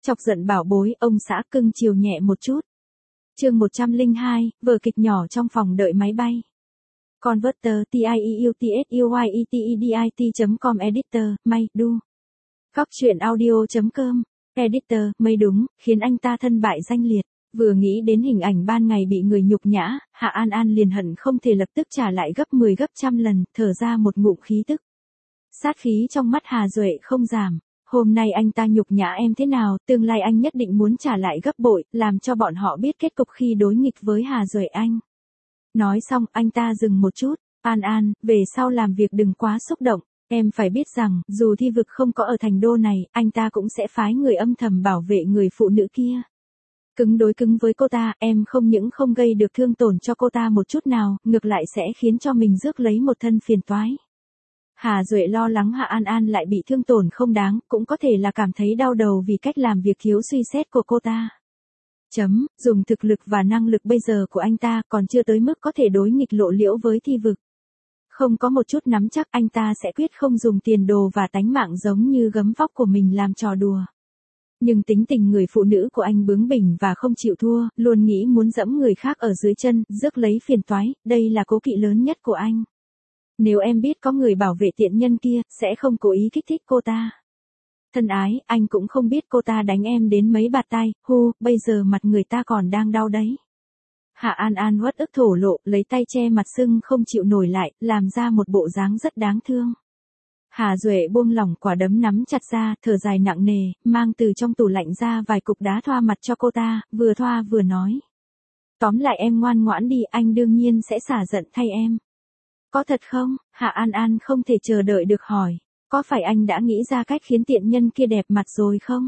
Chọc giận bảo bối, ông xã cưng chiều nhẹ một chút. Chương 102, vở kịch nhỏ trong phòng đợi máy bay. Converter tieutsuyedit.com Editor, may, đu. Góc truyện audio.com. Editor, mây đúng, khiến anh ta thân bại danh liệt. Vừa nghĩ đến hình ảnh ban ngày bị người nhục nhã, Hạ An An liền hận không thể lập tức trả lại gấp 10 gấp trăm lần, thở ra một ngụm khí tức. Sát khí trong mắt Hà Duệ không giảm. Hôm nay anh ta nhục nhã em thế nào, tương lai anh nhất định muốn trả lại gấp bội, làm cho bọn họ biết kết cục khi đối nghịch với Hà Duệ anh. Nói xong, anh ta dừng một chút. An An, về sau làm việc đừng quá xúc động. Em phải biết rằng, dù Thi Vực không có ở thành đô này, anh ta cũng sẽ phái người âm thầm bảo vệ người phụ nữ kia. Cứng đối cứng với cô ta, em không những không gây được thương tổn cho cô ta một chút nào, ngược lại sẽ khiến cho mình rước lấy một thân phiền toái. Hà Duệ lo lắng Hạ An An lại bị thương tổn không đáng, cũng có thể là cảm thấy đau đầu vì cách làm việc thiếu suy xét của cô ta. Dùng thực lực và năng lực bây giờ của anh ta còn chưa tới mức có thể đối nghịch lộ liễu với Thi Vực. Không có một chút nắm chắc anh ta sẽ quyết không dùng tiền đồ và tánh mạng giống như gấm vóc của mình làm trò đùa. Nhưng tính tình người phụ nữ của anh bướng bỉnh và không chịu thua, luôn nghĩ muốn dẫm người khác ở dưới chân, rước lấy phiền toái, đây là cố kỵ lớn nhất của anh. Nếu em biết có người bảo vệ tiện nhân kia, sẽ không cố ý kích thích cô ta. Thân ái, anh cũng không biết cô ta đánh em đến mấy bạt tai, bây giờ mặt người ta còn đang đau đấy. Hạ An An uất ức thổ lộ, lấy tay che mặt sưng không chịu nổi lại, làm ra một bộ dáng rất đáng thương. Hà Duệ buông lỏng quả đấm nắm chặt ra, thở dài nặng nề, mang từ trong tủ lạnh ra vài cục đá thoa mặt cho cô ta, vừa thoa vừa nói. Tóm lại em ngoan ngoãn đi, anh đương nhiên sẽ xả giận thay em. Có thật không? Hạ An An không thể chờ đợi được hỏi. Có phải anh đã nghĩ ra cách khiến tiện nhân kia đẹp mặt rồi không?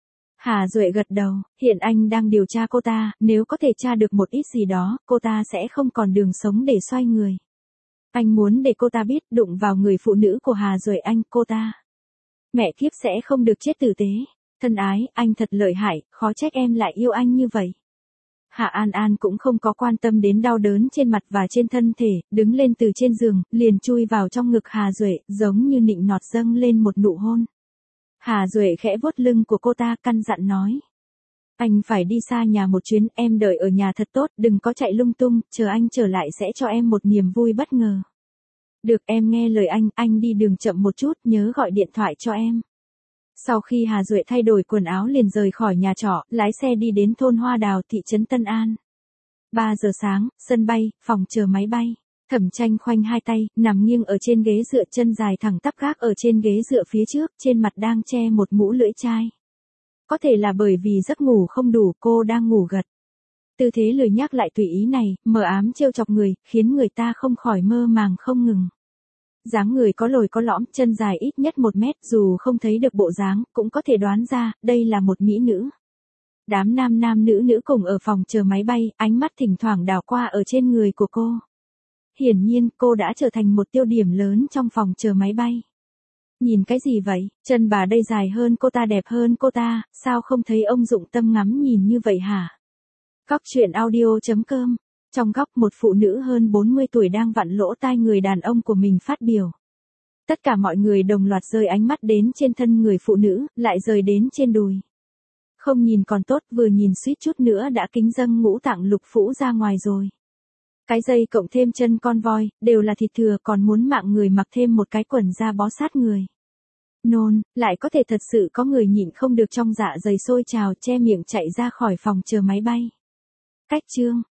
Hà Duệ gật đầu, hiện anh đang điều tra cô ta, nếu có thể tra được một ít gì đó, cô ta sẽ không còn đường sống để xoay người. Anh muốn để cô ta biết đụng vào người phụ nữ của Hà Duệ anh, cô ta. Mẹ kiếp sẽ không được chết tử tế. Thân ái, anh thật lợi hại, khó trách em lại yêu anh như vậy. Hạ An An cũng không có quan tâm đến đau đớn trên mặt và trên thân thể, đứng lên từ trên giường, liền chui vào trong ngực Hà Duệ, giống như nịnh nọt dâng lên một nụ hôn. Hà Duệ khẽ vuốt lưng của cô ta căn dặn nói. Anh phải đi xa nhà một chuyến, em đợi ở nhà thật tốt, đừng có chạy lung tung, chờ anh trở lại sẽ cho em một niềm vui bất ngờ. Được, em nghe lời anh đi đường chậm một chút, nhớ gọi điện thoại cho em. Sau khi Hà Duệ thay đổi quần áo liền rời khỏi nhà trọ, lái xe đi đến thôn Hoa Đào, thị trấn Tân An. 3 giờ sáng, sân bay, phòng chờ máy bay. Thẩm Tranh khoanh hai tay, nằm nghiêng ở trên ghế dựa, chân dài thẳng tắp gác ở trên ghế dựa phía trước, trên mặt đang che một mũ lưỡi chai. Có thể là bởi vì giấc ngủ không đủ, cô đang ngủ gật. Tư thế lười nhác lại tùy ý này, mờ ám trêu chọc người, khiến người ta không khỏi mơ màng không ngừng. Dáng người có lồi có lõm, chân dài ít nhất 1 mét, dù không thấy được bộ dáng, cũng có thể đoán ra, đây là một mỹ nữ. Đám nam nữ cùng ở phòng chờ máy bay, ánh mắt thỉnh thoảng đảo qua ở trên người của cô. Hiển nhiên, cô đã trở thành một tiêu điểm lớn trong phòng chờ máy bay. Nhìn cái gì vậy, chân bà đây dài hơn cô ta, đẹp hơn cô ta, sao không thấy ông dụng tâm ngắm nhìn như vậy hả? Góc truyện audio.com. Trong góc, một phụ nữ hơn 40 tuổi đang vặn lỗ tai người đàn ông của mình phát biểu. Tất cả mọi người đồng loạt rơi ánh mắt đến trên thân người phụ nữ, lại rơi đến trên đùi. Không nhìn còn tốt, vừa nhìn suýt chút nữa đã kính dâng ngũ tạng lục phủ ra ngoài rồi. Cái dây cộng thêm chân con voi, đều là thịt thừa, còn muốn mạng người mặc thêm một cái quần da bó sát người. Nôn, lại có thể thật sự có người nhịn không được trong dạ dày sôi trào, che miệng chạy ra khỏi phòng chờ máy bay. Cách chương.